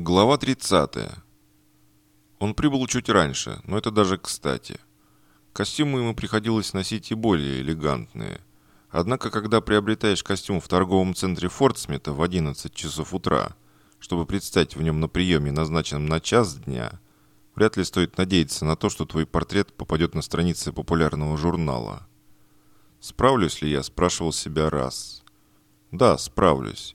Глава 30. Он прибыл чуть раньше, но это даже кстати. Костюмы ему приходилось носить и более элегантные. Однако, когда приобретаешь костюм в торговом центре Фортсмита в 11 часов утра, чтобы предстать в нем на приеме, назначенном на час дня, вряд ли стоит надеяться на то, что твой портрет попадет на страницы популярного журнала. «Справлюсь ли я?» – спрашивал себя раз. Да, справлюсь.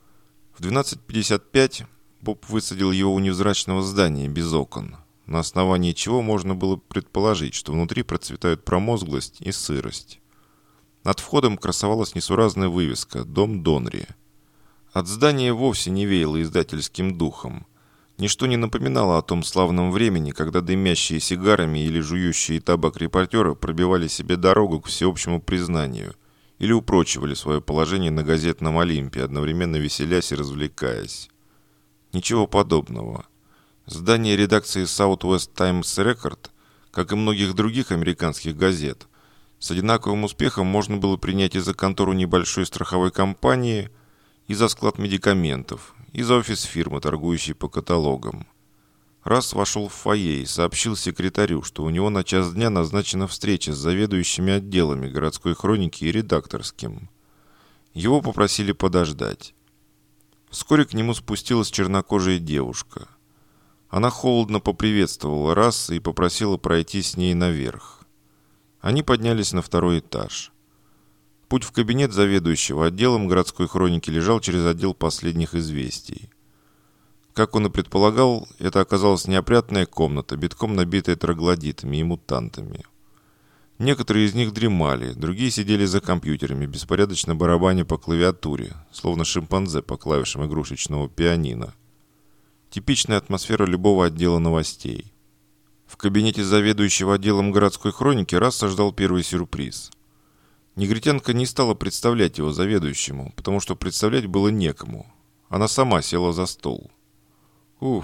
В 12:55 Боб высадил его у невзрачного здания без окон, на основании чего можно было предположить, что внутри процветают промозглость и сырость. Над входом красовалась несуразная вывеска «Дом Донри». От здания вовсе не веяло издательским духом. Ничто не напоминало о том славном времени, когда дымящие сигарами или жующие табак репортеры пробивали себе дорогу к всеобщему признанию или упрочивали свое положение на газетном Олимпе, одновременно веселясь и развлекаясь. Ничего подобного. Здание редакции Southwest Times Record, как и многих других американских газет, с одинаковым успехом можно было принять и за контору небольшой страховой компании, и за склад медикаментов, и за офис фирмы, торгующей по каталогам. Расс вошел в фойе и сообщил секретарю, что у него на час дня назначена встреча с заведующими отделами городской хроники и редакторским. Его попросили подождать. Вскоре к нему спустилась чернокожая девушка. Она холодно поприветствовала Расса и попросила пройти с ней наверх. Они поднялись на второй этаж. Путь в кабинет заведующего отделом городской хроники лежал через отдел последних известий. Как он и предполагал, это оказалась неопрятная комната, битком набитая троглодитами и мутантами. Некоторые из них дремали, другие сидели за компьютерами, беспорядочно барабаня по клавиатуре, словно шимпанзе по клавишам игрушечного пианино. Типичная атмосфера любого отдела новостей. В кабинете заведующего отделом городской хроники Расса ждал первый сюрприз. Негритянка не стала представлять его заведующему, потому что представлять было некому. Она сама села за стол. Уф,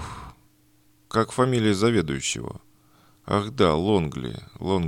как фамилия заведующего? Ах да, Лонгли,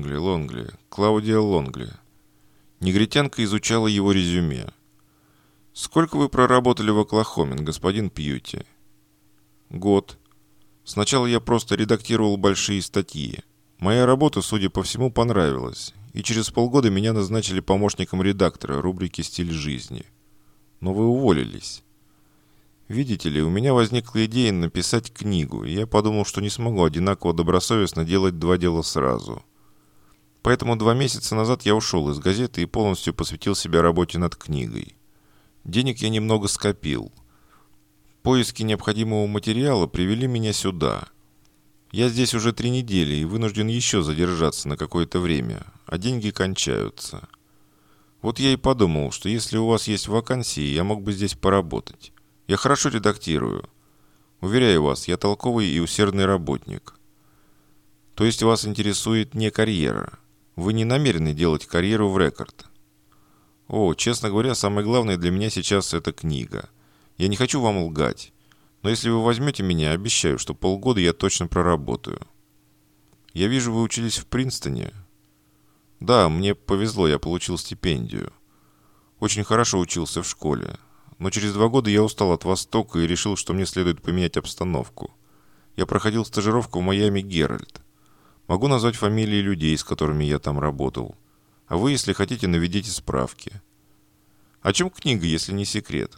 Клаудия Лонгли. Негритянка изучала его резюме. «Сколько вы проработали в Оклахоме, господин Пьюти?» «Год. Сначала я просто редактировал большие статьи. Моя работа, судя по всему, понравилась, и через полгода меня назначили помощником редактора рубрики «Стиль жизни». Но вы уволились. Видите ли, у меня возникла идея написать книгу, и я подумал, что не смогу одинаково добросовестно делать два дела сразу. Поэтому 2 месяца назад я ушел из газеты и полностью посвятил себя работе над книгой. Денег я немного скопил. Поиски необходимого материала привели меня сюда. Я здесь уже 3 недели и вынужден еще задержаться на какое-то время, а деньги кончаются. Вот я и подумал, что если у вас есть вакансии, я мог бы здесь поработать. Я хорошо редактирую. Уверяю вас, я толковый и усердный работник. То есть вас интересует не карьера. Вы не намерены делать карьеру в Рекорд. О, честно говоря, самое главное для меня сейчас это книга. Я не хочу вам лгать. Но если вы возьмете меня, обещаю, что полгода я точно проработаю. Я вижу, вы учились в Принстоне. Да, мне повезло, я получил стипендию. Очень хорошо учился в школе. Но через 2 года я устал от Востока и решил, что мне следует поменять обстановку. Я проходил стажировку в Майами Геральд. Могу назвать фамилии людей, с которыми я там работал. А вы, если хотите, наведите справки. О чем книга, если не секрет?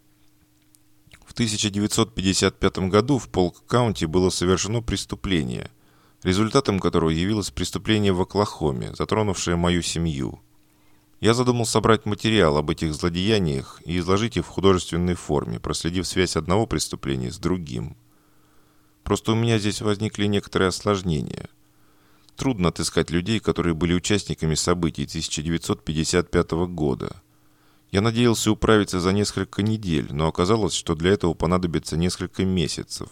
В 1955 году в Полк-Каунти было совершено преступление, результатом которого явилось преступление в Оклахоме, затронувшее мою семью. Я задумал собрать материал об этих злодеяниях и изложить их в художественной форме, проследив связь одного преступления с другим. Просто у меня здесь возникли некоторые осложнения. Трудно отыскать людей, которые были участниками событий 1955 года. Я надеялся управиться за несколько недель, но оказалось, что для этого понадобится несколько месяцев.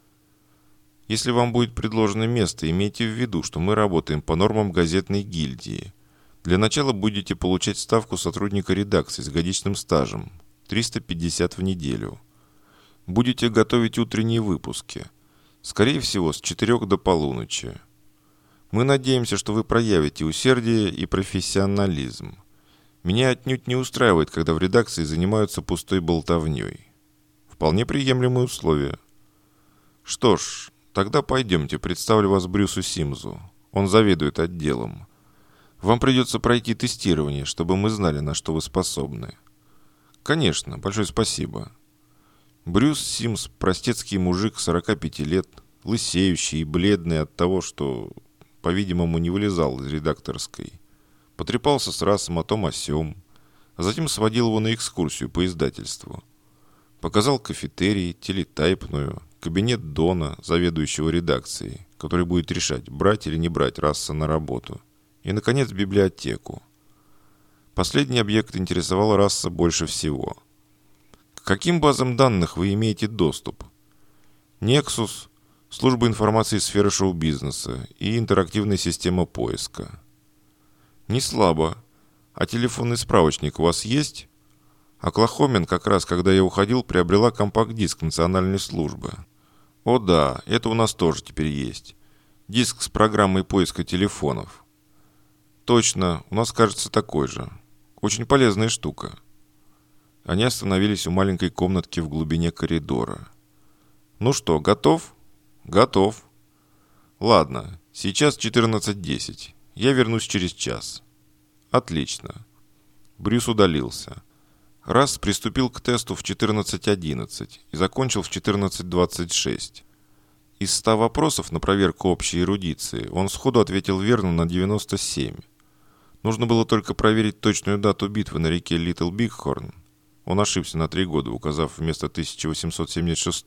Если вам будет предложено место, имейте в виду, что мы работаем по нормам газетной гильдии. Для начала будете получать ставку сотрудника редакции с годичным стажем – 350 в неделю. Будете готовить утренние выпуски. Скорее всего, с 4 до полуночи. Мы надеемся, что вы проявите усердие и профессионализм. Меня отнюдь не устраивает, когда в редакции занимаются пустой болтовней. Вполне приемлемые условия. Что ж, тогда пойдемте, представлю вас Брюсу Симмсу. Он заведует отделом. Вам придется пройти тестирование, чтобы мы знали, на что вы способны. Конечно, большое спасибо. Брюс Симмс, простецкий мужик 45 лет, лысеющий и бледный от того, что, по-видимому, не вылезал из редакторской. Потрепался с Рассом о том о сём, а затем сводил его на экскурсию по издательству. Показал кафетерий, телетайпную, кабинет Дона, заведующего редакцией, который будет решать, брать или не брать Расса на работу. И, наконец, библиотеку. Последний объект интересовал Расса больше всего. К каким базам данных вы имеете доступ? Nexus, служба информации сферы шоу-бизнеса и интерактивная система поиска. Не слабо. А телефонный справочник у вас есть? Оклахомен, как раз когда я уходил, приобрела компакт-диск национальной службы. О да, это у нас тоже теперь есть. Диск с программой поиска телефонов. Точно, у нас, кажется, такой же. Очень полезная штука. Они остановились у маленькой комнатки в глубине коридора. Ну что, готов? Готов. Ладно, сейчас 14:10. Я вернусь через час. Отлично. Брюс удалился. Расс приступил к тесту в 14:11 и закончил в 14:26. Из 100 вопросов на проверку общей эрудиции он сходу ответил верно на 97. Нужно было только проверить точную дату битвы на реке Литл Бигхорн. Он ошибся на 3 года, указав вместо 1876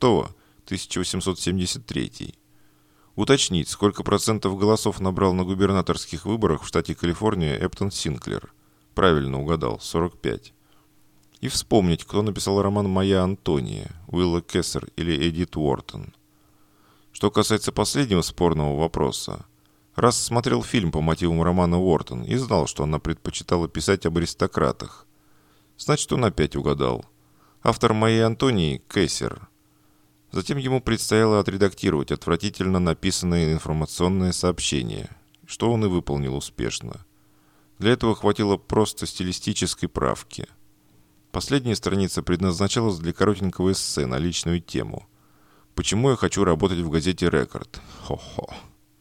1873. Уточнить, сколько процентов голосов набрал на губернаторских выборах в штате Калифорния Эптон Синклер. Правильно угадал, 45. И вспомнить, кто написал роман «Моя Антония», Уилла Кессер или Эдит Уортон. Что касается последнего спорного вопроса, Расс смотрел фильм по мотивам романа Уортон и знал, что она предпочитала писать об аристократах. Значит, он опять угадал. Автор «Моей Антонии» – Кессер. Затем ему предстояло отредактировать отвратительно написанное информационное сообщение, что он и выполнил успешно. Для этого хватило просто стилистической правки. Последняя страница предназначалась для коротенького эссе на личную тему. «Почему я хочу работать в газете «Рекорд»?» Хо-хо.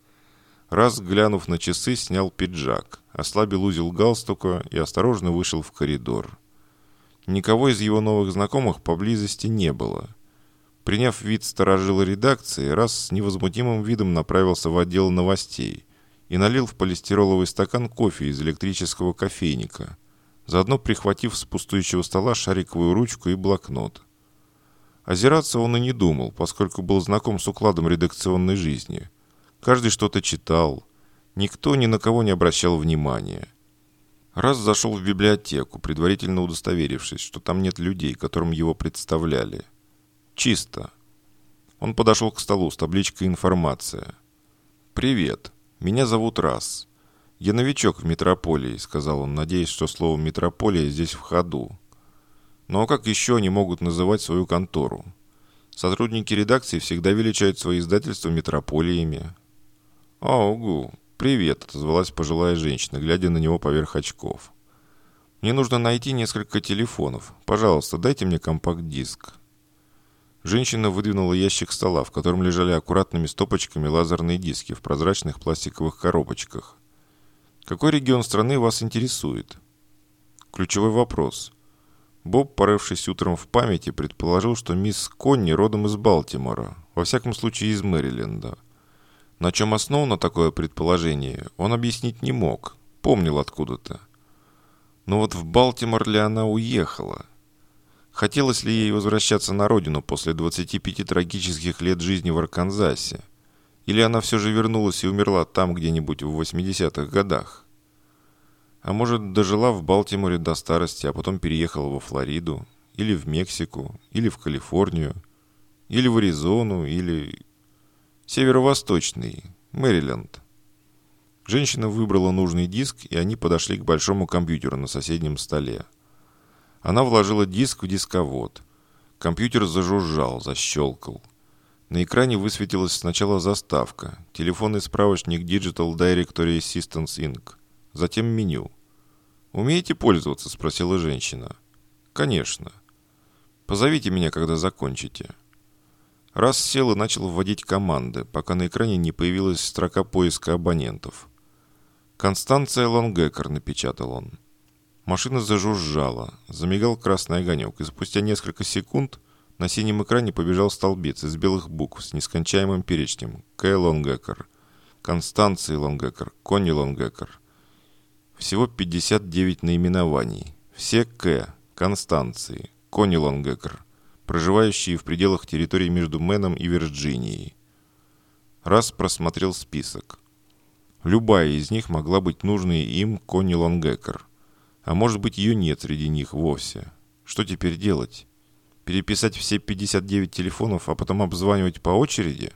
Раз, глянув на часы, снял пиджак, ослабил узел галстука и осторожно вышел в коридор. Никого из его новых знакомых поблизости не было. Приняв вид сторожила редакции, Расс с невозмутимым видом направился в отдел новостей и налил в полистироловый стакан кофе из электрического кофейника, заодно прихватив с пустующего стола шариковую ручку и блокнот. Озираться он и не думал, поскольку был знаком с укладом редакционной жизни. Каждый что-то читал, никто ни на кого не обращал внимания. Расс зашел в библиотеку, предварительно удостоверившись, что там нет людей, которым его представляли. Чисто. Он подошел к столу с табличкой «Информация». «Привет, меня зовут Расс. Я новичок в метрополии», — сказал он, надеясь, что слово «метрополия» здесь в ходу. Ну а как еще они могут называть свою контору? Сотрудники редакции всегда величают свои издательства метрополиями. «Аугу, привет», — отозвалась пожилая женщина, глядя на него поверх очков. «Мне нужно найти несколько телефонов. Пожалуйста, дайте мне компакт-диск». Женщина выдвинула ящик стола, в котором лежали аккуратными стопочками лазерные диски в прозрачных пластиковых коробочках. «Какой регион страны вас интересует?» Ключевой вопрос. Боб, порывшись утром в памяти, предположил, что мисс Конни родом из Балтимора, во всяком случае из Мэриленда. На чем основано такое предположение, он объяснить не мог, помнил откуда-то. Но вот в Балтимор ли она уехала? Хотелось ли ей возвращаться на родину после 25 трагических лет жизни в Арканзасе? Или она все же вернулась и умерла там где-нибудь в 80-х годах? А может, дожила в Балтиморе до старости, а потом переехала во Флориду, или в Мексику, или в Калифорнию, или в Аризону, или... Северо-восточный, Мэриленд. Женщина выбрала нужный диск, и они подошли к большому компьютеру на соседнем столе. Она вложила диск в дисковод. Компьютер зажужжал, защелкал. На экране высветилась сначала заставка, телефонный справочник Digital Directory Assistance Inc., затем меню. «Умеете пользоваться?» – спросила женщина. «Конечно. Позовите меня, когда закончите». Раз сел и начал вводить команды, пока на экране не появилась строка поиска абонентов. «Констанция Лонгекер», напечатал он. Машина зажужжала, замигал красный огонек, и спустя несколько секунд на синем экране побежал столбец из белых букв с нескончаемым перечнем: К. Лонгекер, Констанции Лонгекер, Конни Лонгекер. Всего 59 наименований. Все К. Констанции, Конни Лонгекер, проживающие в пределах территории между Мэном и Вирджинией. Раз просмотрел список. Любая из них могла быть нужной им Конни Лонгекер. А может быть, ее нет среди них вовсе. Что теперь делать? Переписать все 59 телефонов, а потом обзванивать по очереди?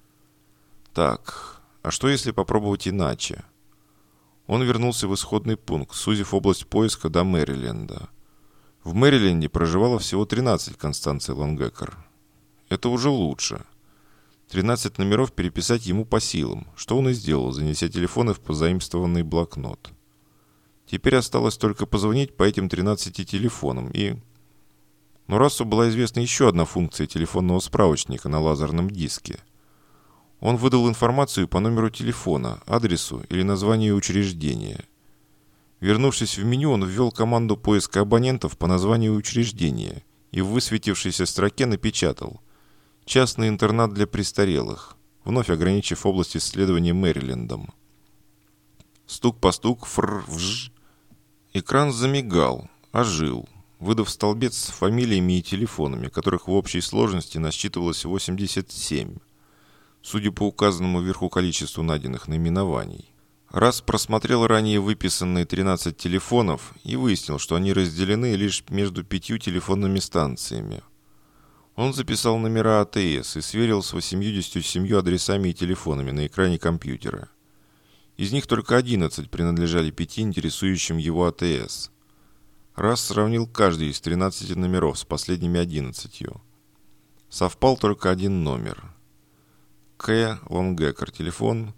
Так, а что если попробовать иначе? Он вернулся в исходный пункт, сузив область поиска до Мэриленда. В Мэриленде проживало всего 13 Констанций Лонгекер. Это уже лучше. 13 номеров переписать ему по силам, что он и сделал, занеся телефоны в позаимствованный блокнот. Теперь осталось только позвонить по этим 13 телефонам Но Рассу была известна еще одна функция телефонного справочника на лазерном диске. Он выдал информацию по номеру телефона, адресу или названию учреждения. Вернувшись в меню, он ввел команду поиска абонентов по названию учреждения и в высветившейся строке напечатал: «Частный интернат для престарелых», вновь ограничив область исследования Мэрилендом. Стук-постук, фр-вж. Экран замигал, ожил, выдав столбец с фамилиями и телефонами, которых в общей сложности насчитывалось 87, судя по указанному вверху количеству найденных наименований. Раз просмотрел ранее выписанные 13 телефонов и выяснил, что они разделены лишь между 5 телефонными станциями. Он записал номера АТС и сверил с 87 адресами и телефонами на экране компьютера. Из них только 11 принадлежали 5 интересующим его АТС. Раз сравнил каждый из 13 номеров с последними 11. Совпал только один номер. К. Лонгекер, телефон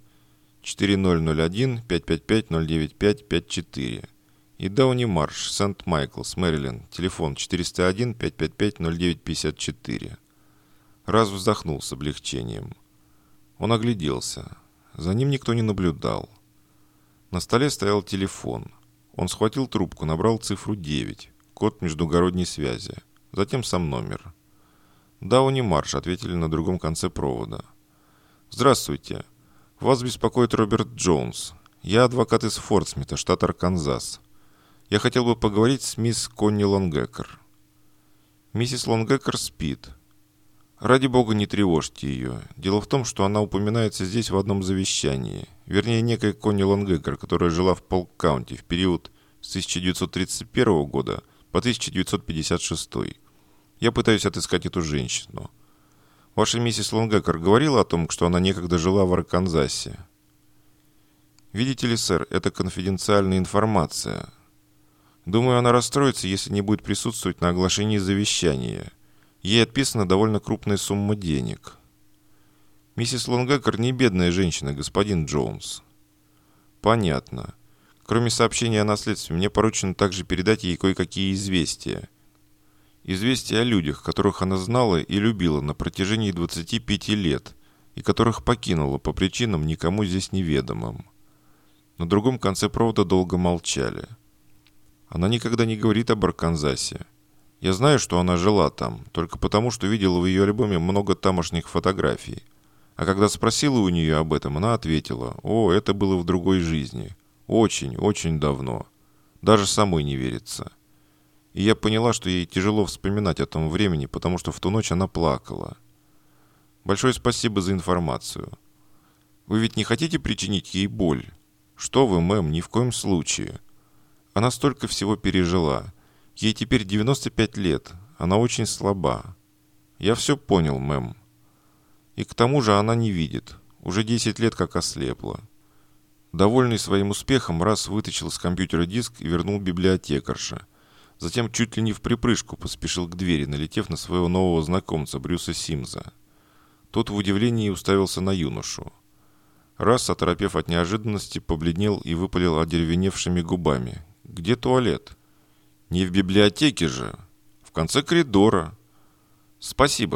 4001-555-095-54. И Дауни Марш, Сент-Майклс, Мэриленд, телефон 401-555-0954. Раз вздохнул с облегчением. Он огляделся. За ним никто не наблюдал. На столе стоял телефон. Он схватил трубку, набрал цифру 9, код междугородней связи, затем сам номер. «Дауни Марш», — ответили на другом конце провода. «Здравствуйте. Вас беспокоит Роберт Джонс. Я адвокат из Фортсмита, штат Арканзас. Я хотел бы поговорить с мисс Конни Лонгекер». «Миссис Лонгекер спит. Ради бога, не тревожьте ее. Дело в том, что она упоминается здесь в одном завещании. Вернее, некая Конни Лонгекер, которая жила в Полк-Каунти в период с 1931 года по 1956. Я пытаюсь отыскать эту женщину. Ваша миссис Лонгекер говорила о том, что она некогда жила в Арканзасе. Видите ли, сэр, это конфиденциальная информация. Думаю, она расстроится, если не будет присутствовать на оглашении завещания. Ей отписана довольно крупная сумма денег. Миссис Лонгекер не бедная женщина, господин Джонс. Понятно. Кроме сообщения о наследстве, мне поручено также передать ей кое-какие известия. Известия о людях, которых она знала и любила на протяжении 25 лет, и которых покинула по причинам никому здесь неведомым. На другом конце провода долго молчали. Она никогда не говорит об Арканзасе. Я знаю, что она жила там, только потому, что видела в ее альбоме много тамошних фотографий. А когда спросила у нее об этом, она ответила: «О, это было в другой жизни. Очень, очень давно. Даже самой не верится». И я поняла, что ей тяжело вспоминать о том времени, потому что в ту ночь она плакала. Большое спасибо за информацию. Вы ведь не хотите причинить ей боль? Что вы, мэм, ни в коем случае. Она столько всего пережила. Ей теперь 95 лет. Она очень слаба. Я все понял, мэм. И к тому же она не видит. Уже 10 лет как ослепла. Довольный своим успехом, Расс вытащил с компьютера диск и вернул библиотекарше. Затем чуть ли не в припрыжку поспешил к двери, налетев на своего нового знакомца Брюса Симза. Тот в удивлении уставился на юношу. Расс, оторопев от неожиданности, побледнел и выпалил одеревеневшими губами: «Где туалет?» «Не в библиотеке же. В конце коридора». «Спасибо.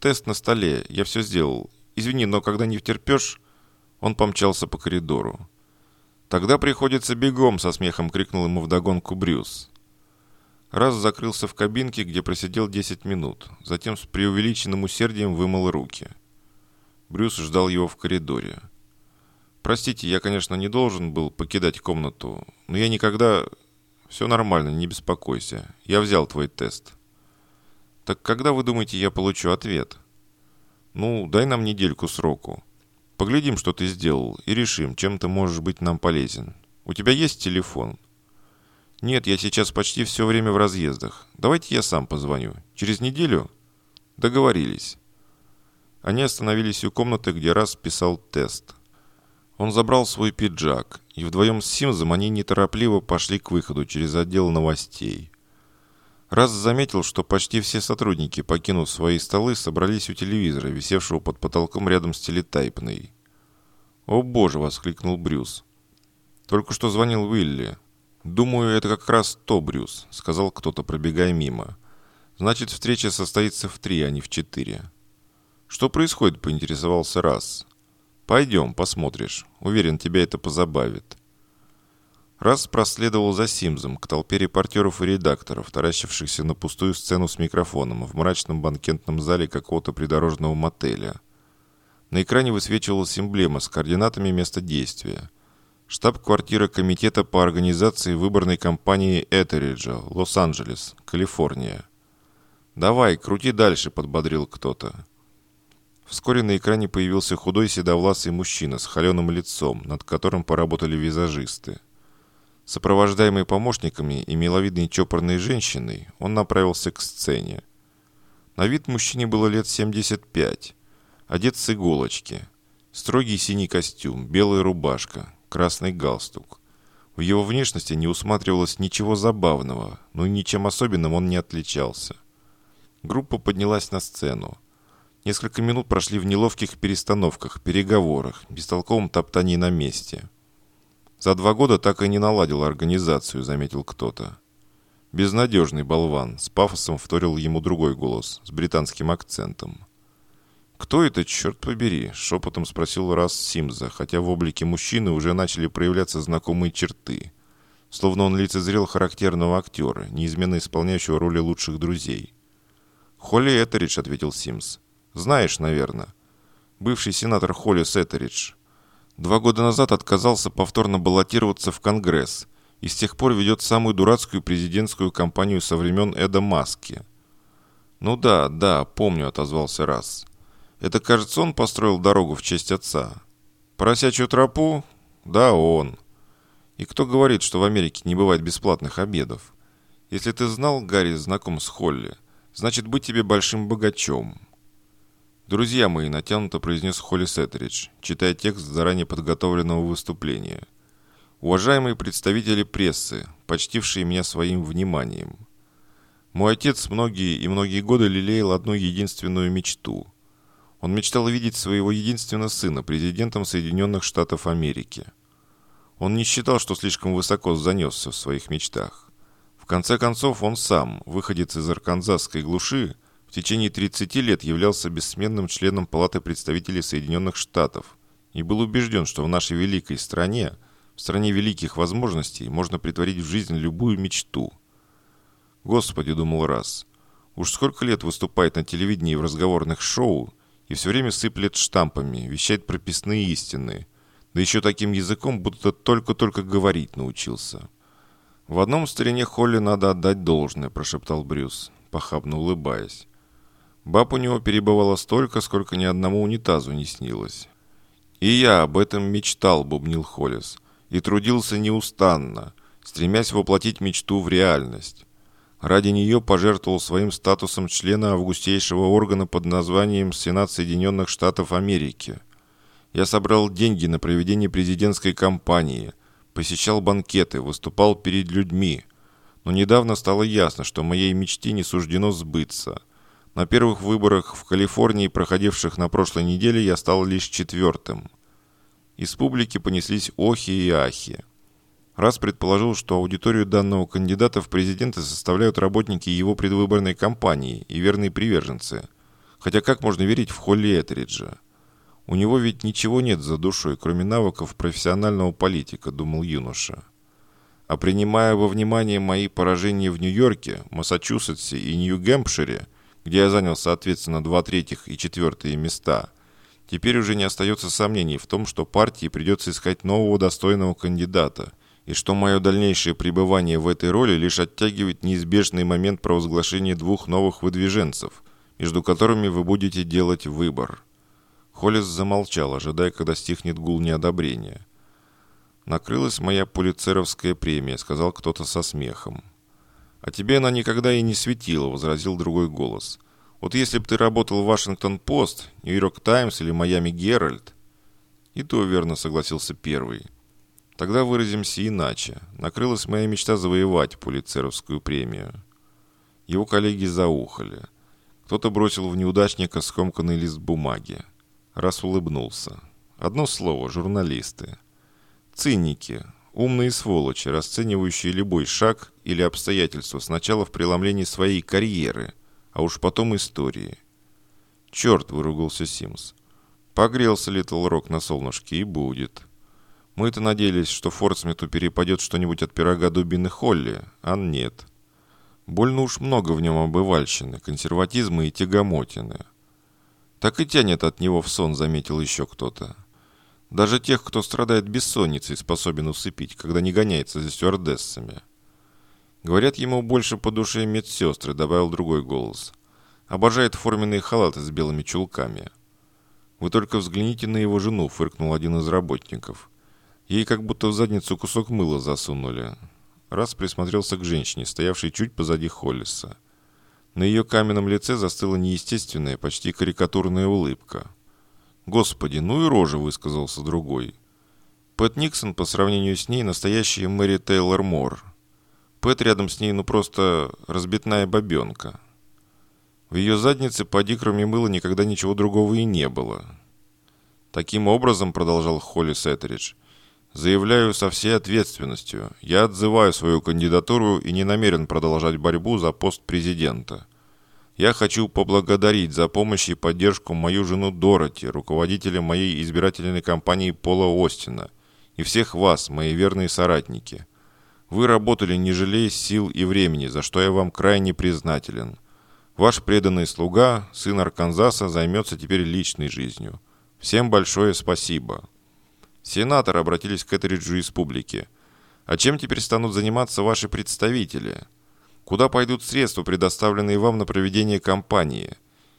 тест на столе. Я все сделал. Извини, но когда не втерпешь...» Он помчался по коридору. «Тогда приходится бегом!» — со смехом крикнул ему вдогонку Брюс. Раз закрылся в кабинке, где просидел 10 минут. Затем с преувеличенным усердием вымыл руки. Брюс ждал его в коридоре. «Простите, я, конечно, не должен был покидать комнату, но я никогда...» «Все нормально, не беспокойся. Я взял твой тест». «Так когда, вы думаете, я получу ответ?» «Ну, дай нам недельку сроку. Поглядим, что ты сделал, и решим, чем ты можешь быть нам полезен. У тебя есть телефон?» «Нет, я сейчас почти все время в разъездах. Давайте я сам позвоню. Через неделю?» «Договорились». Они остановились у комнаты, где Раз писал тест. Он забрал свой пиджак, и вдвоем с Симзом они неторопливо пошли к выходу через отдел новостей. Раз заметил, что почти все сотрудники, покинув свои столы, собрались у телевизора, висевшего под потолком рядом с телетайпной. «О боже!» — воскликнул Брюс. «Только что звонил Уилли. Думаю, это как раз то, Брюс», — сказал кто-то, пробегая мимо. «Значит, встреча состоится в 3, а не в 4. «Что происходит?» — поинтересовался Раз. «Пойдем, посмотришь. Уверен, тебя это позабавит». Раз проследовал за Симзом к толпе репортеров и редакторов, таращившихся на пустую сцену с микрофоном в мрачном банкетном зале какого-то придорожного мотеля. На экране высвечивалась эмблема с координатами места действия. Штаб-квартира Комитета по организации выборной кампании Этериджа, Лос-Анджелес, Калифорния. «Давай, крути дальше», — подбодрил кто-то. Вскоре на экране появился худой седовласый мужчина с холеным лицом, над которым поработали визажисты. Сопровождаемый помощниками и миловидной чопорной женщиной, он направился к сцене. На вид мужчине было лет 75. Одет с иголочки. Строгий синий костюм, белая рубашка, красный галстук. В его внешности не усматривалось ничего забавного, но и ничем особенным он не отличался. Группа поднялась на сцену. Несколько минут прошли в неловких перестановках, переговорах, бестолковом топтании на месте. «За 2 года так и не наладил организацию», — заметил кто-то. «Безнадежный болван», — с пафосом вторил ему другой голос, с британским акцентом. «Кто это, черт побери?» — шепотом спросил Раз Симза, хотя в облике мужчины уже начали проявляться знакомые черты. Словно он лицезрел характерного актера, неизменно исполняющего роли лучших друзей. «Холли Этеридж», — ответил Симз. «Знаешь, наверное. Бывший сенатор Холлис Этеридж. 2 года назад отказался повторно баллотироваться в Конгресс и с тех пор ведет самую дурацкую президентскую кампанию со времен Эда Маски». «Ну да, помню», — отозвался Раз. «Это, кажется, он построил дорогу в честь отца». «Поросячью тропу?» «Да, он». «И кто говорит, что в Америке не бывает бесплатных обедов? Если ты знал, Гарри знаком с Холли, значит, быть тебе большим богачом». «Друзья мои», — натянуто произнес Холлис Этеридж, читая текст заранее подготовленного выступления. «Уважаемые представители прессы, почтившие меня своим вниманием. Мой отец многие и многие годы лелеял одну единственную мечту. Он мечтал видеть своего единственного сына президентом Соединенных Штатов Америки. Он не считал, что слишком высоко занесся в своих мечтах. В конце концов, он сам, выходец из арканзасской глуши, в течение 30 лет являлся бессменным членом Палаты представителей Соединенных Штатов и был убежден, что в нашей великой стране, в стране великих возможностей, можно претворить в жизнь любую мечту. «Господи», — думал Раз, — «уж сколько лет выступает на телевидении и в разговорных шоу и все время сыплет штампами, вещает прописные истины, да еще таким языком, будто только-только говорить научился». «В одном старине Холли надо отдать должное», — прошептал Брюс, похабно улыбаясь. «Баб у него перебывало столько, сколько ни одному унитазу не снилось». «И я об этом мечтал», — бубнил Холлис, «и трудился неустанно, стремясь воплотить мечту в реальность. Ради нее пожертвовал своим статусом члена августейшего органа под названием Сенат Соединенных Штатов Америки. Я собрал деньги на проведение президентской кампании, посещал банкеты, выступал перед людьми. Но недавно стало ясно, что моей мечте не суждено сбыться. На первых выборах в Калифорнии, проходивших на прошлой неделе, я стал лишь 4-м. Из публики понеслись охи и ахи. Раз предположил, что аудиторию данного кандидата в президенты составляют работники его предвыборной кампании и верные приверженцы. Хотя как можно верить в Холли Этериджа? У него ведь ничего нет за душой, кроме навыков профессионального политика, думал юноша. А принимая во внимание мои поражения в Нью-Йорке, Массачусетсе и Нью-Гэмпшире, где я занял, соответственно, 2/3 и 4 места, теперь уже не остается сомнений в том, что партии придется искать нового достойного кандидата, и что мое дальнейшее пребывание в этой роли лишь оттягивает неизбежный момент провозглашения 2 новых выдвиженцев, между которыми вы будете делать выбор. Холлис замолчал, ожидая, когда стихнет гул неодобрения. «Накрылась моя пулитцеровская премия», — сказал кто-то со смехом. «А тебе она никогда и не светила», — возразил другой голос. «Вот если бы ты работал в Вашингтон-Пост, Нью-Йорк Таймс или Майами Геральд...» «И то верно», — согласился первый. «Тогда выразимся иначе. Накрылась моя мечта завоевать пулитцеровскую премию». Его коллеги заухали. Кто-то бросил в неудачника скомканный лист бумаги. Раз улыбнулся. Одно слово — журналисты. Циники, умные сволочи, расценивающие любой шаг или обстоятельство сначала в преломлении своей карьеры, а уж потом истории. «Черт!» — выругался Симс. «Погрелся Литл Рок на солнышке и будет. Мы-то надеялись, что Фордсмиту перепадет что-нибудь от пирога дубины Холли, а нет. Больно уж много в нем обывальщины, консерватизма и тягомотины». «Так и тянет от него в сон», — заметил еще кто-то. «Даже тех, кто страдает бессонницей, способен усыпить, когда не гоняется за стюардессами». «Говорят, ему больше по душе медсестры», — добавил другой голос. «Обожает форменные халаты с белыми чулками». «Вы только взгляните на его жену», — фыркнул один из работников. «Ей как будто в задницу кусок мыла засунули». Раз присмотрелся к женщине, стоявшей чуть позади Холлиса. На ее каменном лице застыла неестественная, почти карикатурная улыбка. «Господи, ну и рожа», — высказался другой. Пэт Никсон по сравнению с ней настоящая Мэри Тейлор Мор. Пэт рядом с ней ну просто разбитная бабенка. В ее заднице, поди, кроме мыла, никогда ничего другого и не было. «Таким образом, — продолжал Холлис Этеридж, — заявляю со всей ответственностью, я отзываю свою кандидатуру и не намерен продолжать борьбу за пост президента. Я хочу поблагодарить за помощь и поддержку мою жену Дороти, руководителя моей избирательной кампании Пола Остина, и всех вас, мои верные соратники. Вы работали, не жалея сил и времени, за что я вам крайне признателен. Ваш преданный слуга, сын Арканзаса, займется теперь личной жизнью. Всем большое спасибо». Сенаторы обратились к Этериджу из публики. «А чем теперь станут заниматься ваши представители? Куда пойдут средства, предоставленные вам на проведение кампании?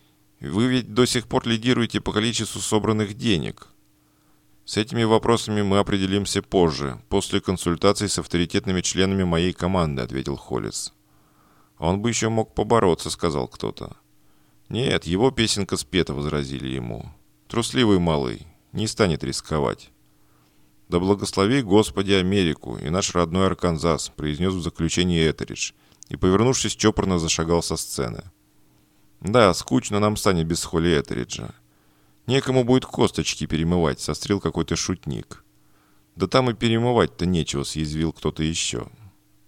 Вы ведь до сих пор лидируете по количеству собранных денег». «С этими вопросами мы определимся позже, после консультаций с авторитетными членами моей команды», — ответил Холлис. «Он бы еще мог побороться», — сказал кто-то. «Нет, его песенка спета», — возразили ему. «Трусливый малый, не станет рисковать». «Да благослови Господи Америку и наш родной Арканзас», — произнес в заключении Этеридж, и, повернувшись, чопорно зашагал со сцены. «Да, скучно нам станет без Холли Этериджа. Некому будет косточки перемывать», — сострил какой-то шутник. «Да там и перемывать-то нечего», — съязвил кто-то еще.